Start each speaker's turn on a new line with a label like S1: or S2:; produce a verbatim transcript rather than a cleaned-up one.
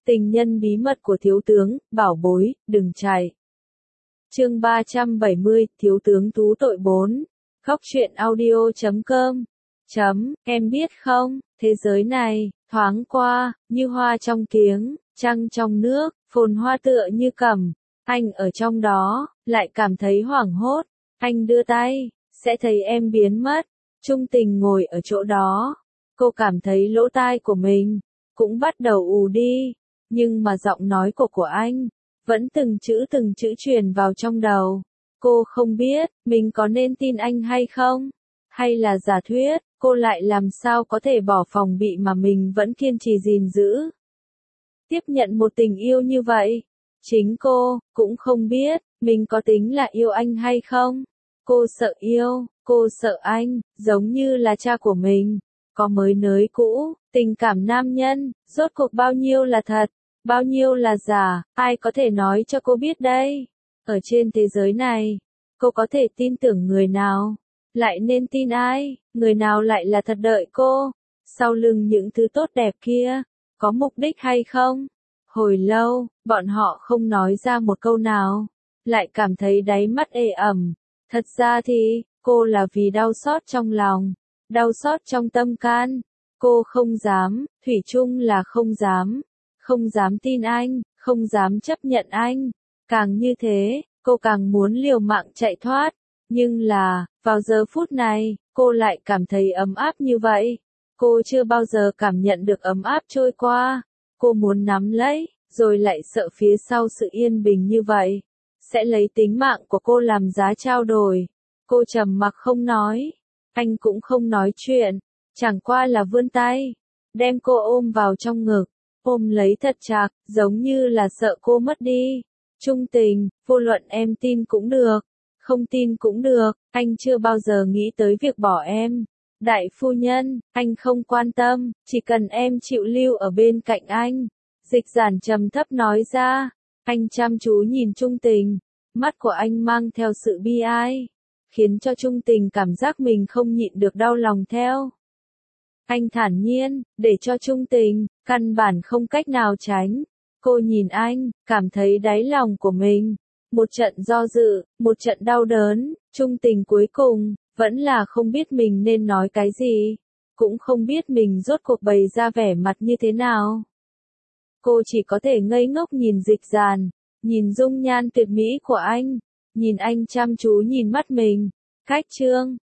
S1: Tình nhân bí mật của thiếu tướng, bảo bối, đừng chạy. Chương ba trăm bảy mươi, thiếu tướng thú tội bốn. Khóc chuyện audio chấm com. Chấm, em biết không, thế giới này, thoáng qua, như hoa trong kiếng, trăng trong nước, phồn hoa tựa như cẩm. Anh ở trong đó, lại cảm thấy hoảng hốt. Anh đưa tay, sẽ thấy em biến mất. Trung Tình ngồi ở chỗ đó. Cô cảm thấy lỗ tai của mình cũng bắt đầu ù đi. Nhưng mà giọng nói của của anh vẫn từng chữ từng chữ truyền vào trong đầu. Cô không biết mình có nên tin anh hay không, hay là giả thuyết. Cô lại làm sao có thể bỏ phòng bị mà mình vẫn kiên trì gìn giữ, tiếp nhận một tình yêu như vậy. Chính cô cũng không biết mình có tính là yêu anh hay không. Cô sợ yêu, cô sợ anh, giống như là cha của mình. Có mới nới cũ, tình cảm nam nhân, rốt cuộc bao nhiêu là thật, bao nhiêu là giả, ai có thể nói cho cô biết đây? Ở trên thế giới này, cô có thể tin tưởng người nào? Lại nên tin ai? Người nào lại là thật đợi cô? Sau lưng những thứ tốt đẹp kia, có mục đích hay không? Hồi lâu, bọn họ không nói ra một câu nào, lại cảm thấy đáy mắt ê ẩm. Thật ra thì, cô là vì đau xót trong lòng, đau xót trong tâm can. Cô không dám, thủy chung là không dám, không dám tin anh, không dám chấp nhận anh. Càng như thế, cô càng muốn liều mạng chạy thoát. Nhưng là, vào giờ phút này, cô lại cảm thấy ấm áp như vậy. Cô chưa bao giờ cảm nhận được ấm áp trôi qua. Cô muốn nắm lấy, rồi lại sợ phía sau sự yên bình như vậy sẽ lấy tính mạng của cô làm giá trao đổi. Cô trầm mặc không nói. Anh cũng không nói chuyện, chẳng qua là vươn tay, đem cô ôm vào trong ngực, ôm lấy thật chặt, giống như là sợ cô mất đi. Trung Tình, vô luận em tin cũng được, không tin cũng được, anh chưa bao giờ nghĩ tới việc bỏ em. Đại phu nhân, anh không quan tâm, chỉ cần em chịu lưu ở bên cạnh anh. Dịch Giản trầm thấp nói ra. Anh chăm chú nhìn Trung Tình, mắt của anh mang theo sự bi ai, khiến cho Trung Tình cảm giác mình không nhịn được đau lòng theo. Anh thản nhiên, để cho Trung Tình, căn bản không cách nào tránh. Cô nhìn anh, cảm thấy đáy lòng của mình một trận do dự, một trận đau đớn. Trung Tình cuối cùng vẫn là không biết mình nên nói cái gì, cũng không biết mình rốt cuộc bày ra vẻ mặt như thế nào. Cô chỉ có thể ngây ngốc nhìn Dịch Giản, nhìn dung nhan tuyệt mỹ của anh, nhìn anh chăm chú nhìn mắt mình. Khách trương,